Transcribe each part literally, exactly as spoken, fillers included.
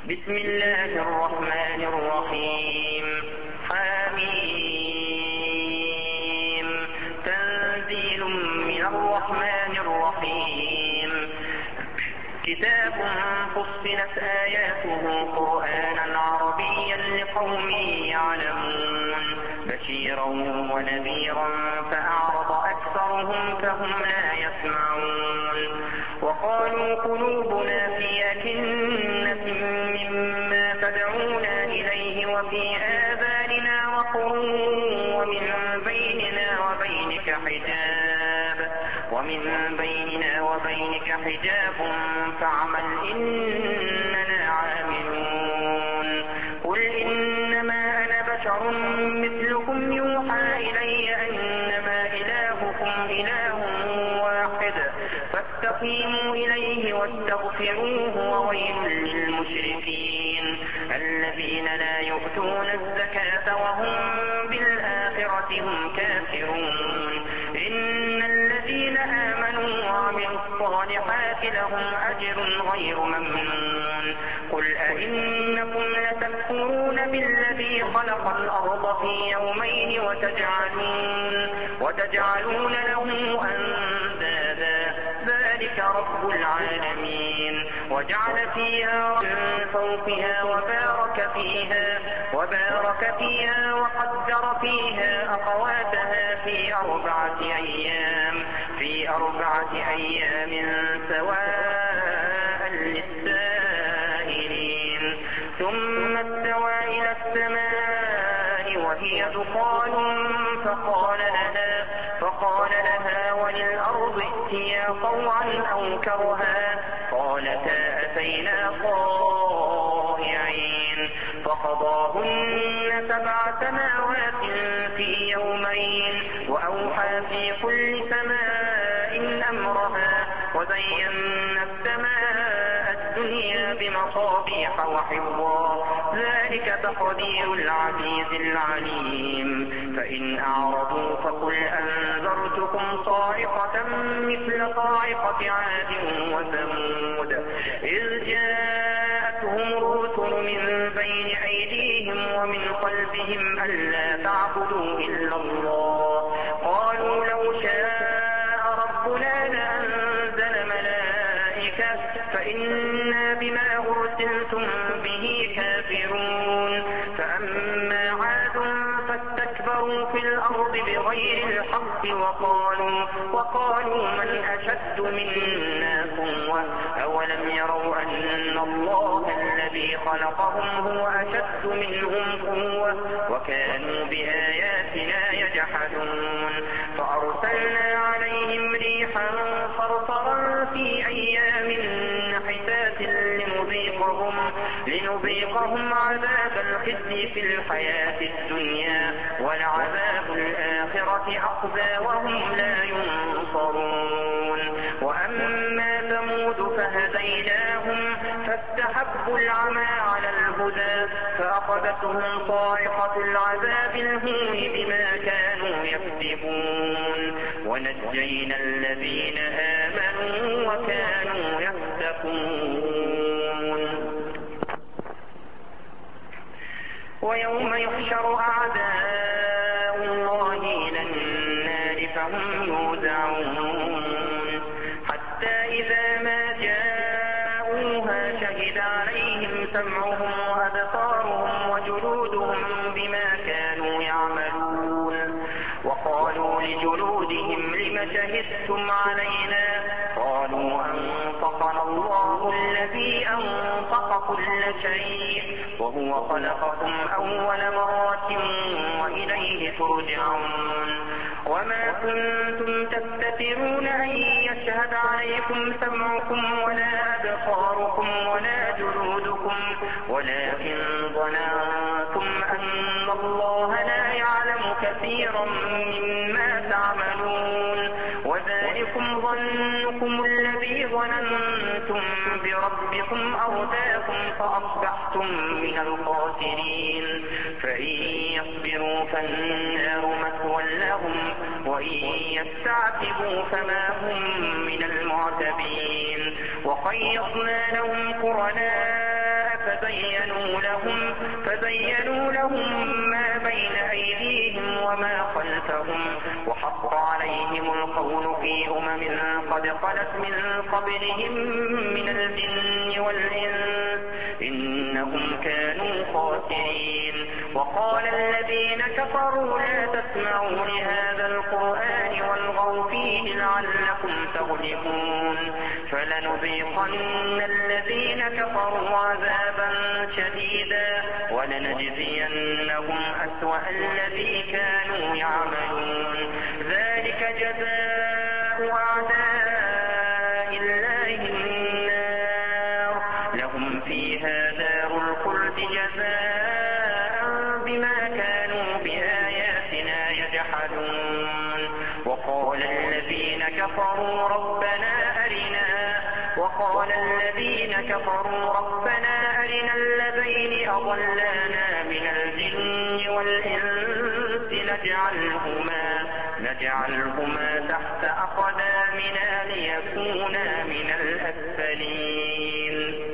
بسم الله الرحمن الرحيم. حميم. تنزيل من الرحمن الرحيم. كتاب فصلت آياته قرآنا عربيا لقوم يعلمون بشيرا ونذيرا فأعرض أكثرهم فهم لا يسمعون. وقالوا قلوبنا في أكنة مما تدعونا إليه وفي آذاننا وقر ومن بيننا وبينك حجاب ومن بيننا وبينك حجاب فاعمل إننا عاملون. قل إنما أنا بشر مثلكم يوحى إلي أنما إلهكم إله واحد فاستقيموا إليه واستغفروه وويل للمشركين الذين لا يؤتون الزكاة وهم بالآخرة هم كافرون. إن الذين آمنوا وعملوا الصالحات لهم أجر غير ممنون. قل أئنكم لتكفرون بالذي خلق الأرض في يومين وتجعلون, وتجعلون له أندادا ذلك رب العالمين. وجعل فيها من فوقها وبارك فيها, وبارك فيها وقدر فيها أقواتها في أربعة أيام في أربعة أيام سواء للسائلين. ثم استوى إلى السماء وهي دخان فقال لها, فقال لها وللأرض ائتيا طوعا أو كرها قالتا أتينا طائعين. فقضاهن سبع سماوات في يومين وأوحى في كل سماء أمرها وزينا السماء الدنيا بمصابيح وحفظا ذلك تقدير العزيز العليم. فإن أعرضوا فقل أنذرتكم صاعقة مثل صاعقة عاد وثمود إذ جاءتهم الرسل من بين أيديهم ومن خلفهم ألا تعبدوا إلا الله قالوا لو شاء ربنا لأنزل ملائكة فإنا بما أرسلتم به كافرون. فأما عاد فاستكبروا في الأرض بغير الحق وقالوا, وقالوا من أشد منا قوة أولم يروا أن الله الذي خلقهم هو أشد منهم قوة وكانوا بآياتنا يجحدون. فأرسلنا عليهم ريحا صرصرا في أيام نحسات لنذيقهم, لنذيقهم عذاب الخزي في الحياة الدنيا ولعذاب الآخرة أخزى وهم لا ينصرون. وأما ثمود فهديناهم فاستحبوا العمى على الهدى فأخذتهم صاعقة العذاب الهون بما كانوا يكسبون. ونجينا الذين آمنوا وكانوا يتقون. ويوم يحشر أعداء الله إلى النار فهم يوزعون حتى إذا ما جاءوها شهد عليهم سمعهم وأبصارهم وجلودهم بما كانوا يعملون. وقالوا لجلودهم لم شهدتم علينا قالوا أنطقنا الله الذي أنطق كل شيء وهو خلقكم أول مرة وإليه ترجعون. وما كنتم تستترون أن يشهد عليكم سمعكم ولا أبصاركم ولا جلودكم ولكن ظننتم أن الله لا يعلم كثيرا مما تعملون. وذلكم ظنكم الذي ظننتم بربكم أرداكم فأصبحتم من الخاسرين. فإن يصبروا فالنار مثوى لهم وإن يستعتبوا فما هم من المعتبين. وخيضنا لهم قرناء فزينوا لهم, فزينوا لهم ما بين أيديهم وما خلفهم وحق عليهم القول في أمم قد خلت من قبلهم من الجن والإنس إنهم كانوا خاسرين. وقال الذين كفروا لا تسمعوا لهذا القرآن والغوا فيه لعلكم تغلبون فلنذيقن الذين كفروا عذابا شديدا ولنجزينهم أسوأ الذي كانوا يعملون ذلك جزاء أعداء الله النار لهم فيها دار الخلد جزاء بما كانوا بآياتنا يجحدون. وقال الذين كفروا ربنا أرنا وقال الذين كفروا ربنا أرنا الذين أضلانا من الجن والإنس نجعلهما, نجعلهما تحت أقدامنا ليكونا من الأسفلين.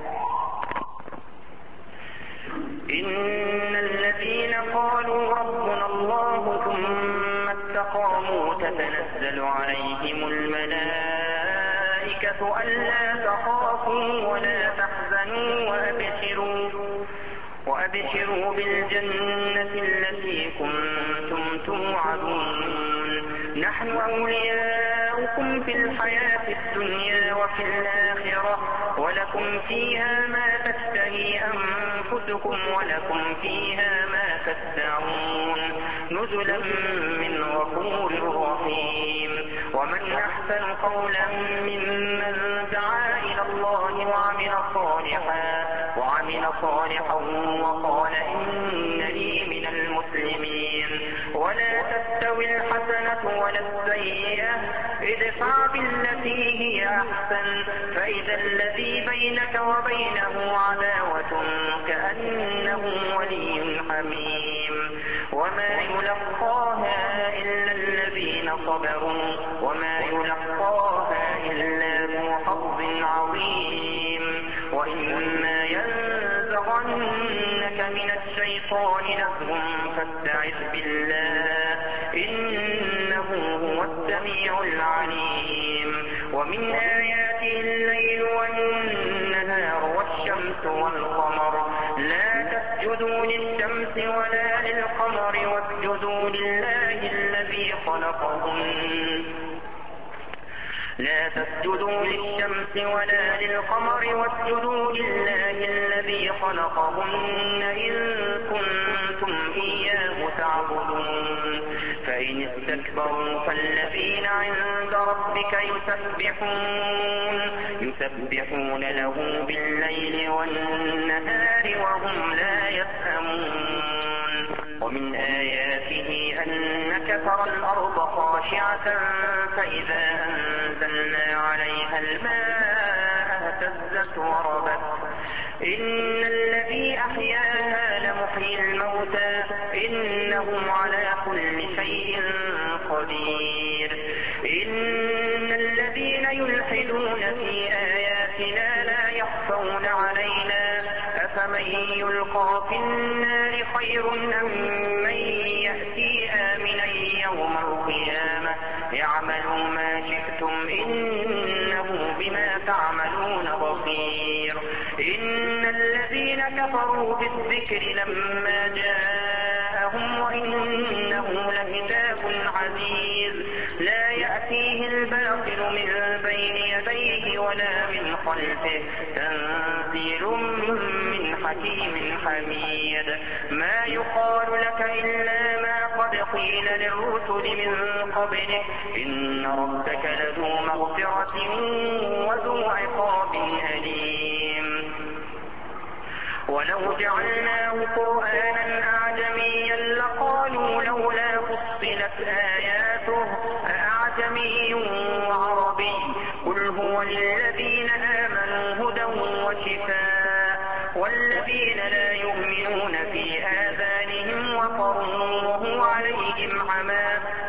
إن الذين قالوا ربنا الله ثم استقاموا تتنزل عليهم الملائكة ألا تخافوا ولا تحزنوا وأبشروا, وأبشروا بالجنة التي كنتم توعدون نحن أولياؤكم في الحياة الدنيا وفي الآخرة ولكم فيها ما تشتهي أنفسكم ولكم فيها ما تدعون نزلا من غفور رحيم. ومن أحسن قولا ممن دعا إلى الله وعمل صالحا وعمل صالحا وقال إنني من المسلمين. ولا تستوي الحسنة ولا السيئة ادفع بالتي هي أحسن فإذا الذي بينك وبينه عداوة كأنه ولي حميم. وما يلقاها إلا الذين صبروا وما يلقاها إلا ذو حظ عظيم. وإما ينزغنك من الشيطان نزغ فاستعذ بالله إنه هو السميع العليم. ومن آياته الليل والنهار والشمس والقمر لا تسجدوا للشمس ولا للقمر واسجدوا لله الذي خلقهن لا تسجدوا للشمس ولا للقمر واسجدوا لله الذي خلقهن إن كنتم إياه تعبدون. فإن استكبروا فالذين عند ربك يسبحون يسبحون له بالليل والنهار وهم لا يسأمون. ومن آياته أنك ترى الأرض خاشعة فإذا أنزلنا عليها الماء اهتزت وربت إن الذي أحياها لمحيي الموتى إنه على كل شيء قدير. إن الذين يلحدون في آياتنا لا يخفون علينا أفمن يلقى في النار خير أم من يأتي آمنا يوم القيامة اعملوا ما شئتم إنه بما تعملون بصير. إن الذين كفروا بالذكر لما جاءهم وإنه لكتاب عزيز لا يأتيه الباطل من بين يديه ولا من خلفه تنزيل من حكيم حميد. ما يقال لك إلا ما قد قيل للرسل من قبلك إن ربك لذو مغفرة وذو عقاب أليم. ولو جعلناه قرآنا أعجميا لقالوا لولا فصلت آياته أأعجمي وعربي قل هو للذين آمنوا هدى وشفاء والذين لا يؤمنون في آذانهم وقر وهو عليهم عمى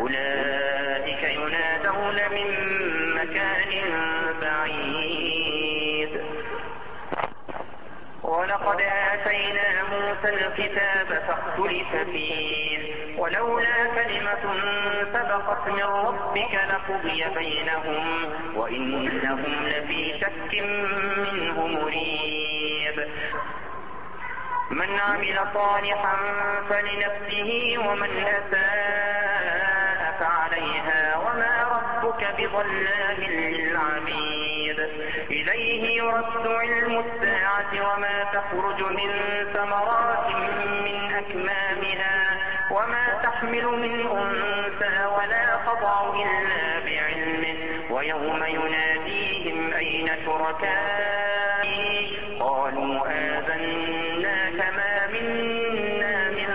أولئك ينادون من مكان بعيد. ولقد ولقد آتينا موسى الكتاب فاختلف فيه ولولا كلمة سبقت من ربك لقضي بينهم وإنهم لفي شك منه مريب. من عمل صالحا فلنفسه ومن أساء فعليها وما ربك بظلام للعبيد. إليه يرد علم الساعة وما تخرج من ثمرات من أكمامها وما تحمل من أنثى ولا تضع إلا بعلمه ويوم يناديهم أين شركائي قالوا آذناك ما منا من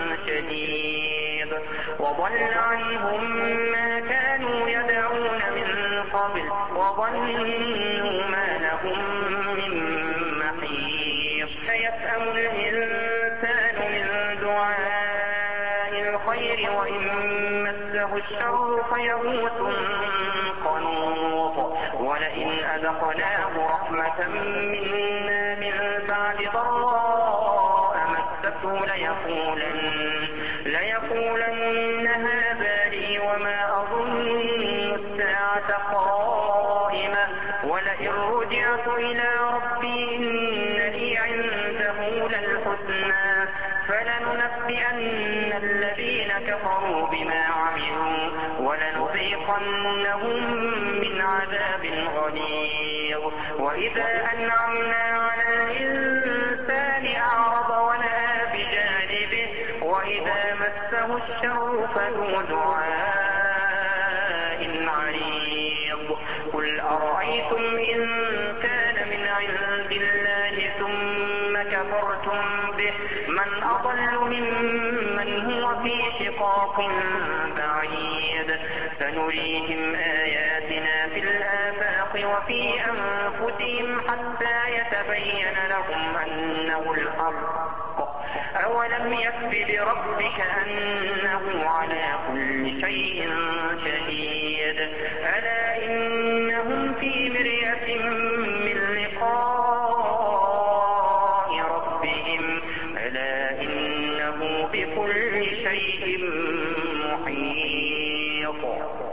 شهيد وضل عنهم ما كانوا يدعون من قبل وظنوا ما لهم من محيص. فيسأم الإنسان من دعاء الخير وإن مسه الشر فيئوس قنوط ولئن أذقناه رحمة منا من بعد ضراء مسته ليقولن, ليقولن هذا لي وما أظن الساعة قائمة ولئن رجعت إلى ربي إن لي عنده للحسنى فلننبئن الذين كفروا بما عملوا ولنذيقنهم من عذاب غليظ. وإذا أنعمنا على الإنسان أعرض ونأى بجانبه وإذا مسه الشر فذو دعاء عريض. قل أرأيتم إن كان من عند الله ثم كفرتم به من أضل ممن هو في شقاق بعيد. سنريهم آياتنا في الآفاق وفي أنفسهم حتى يتبين لهم أنه الحق. أولم يكف بربك أنه على كل شيء شهيد. ألا إنهم في مرية من لقاء ربهم ألا إنه بكل شيء محيط.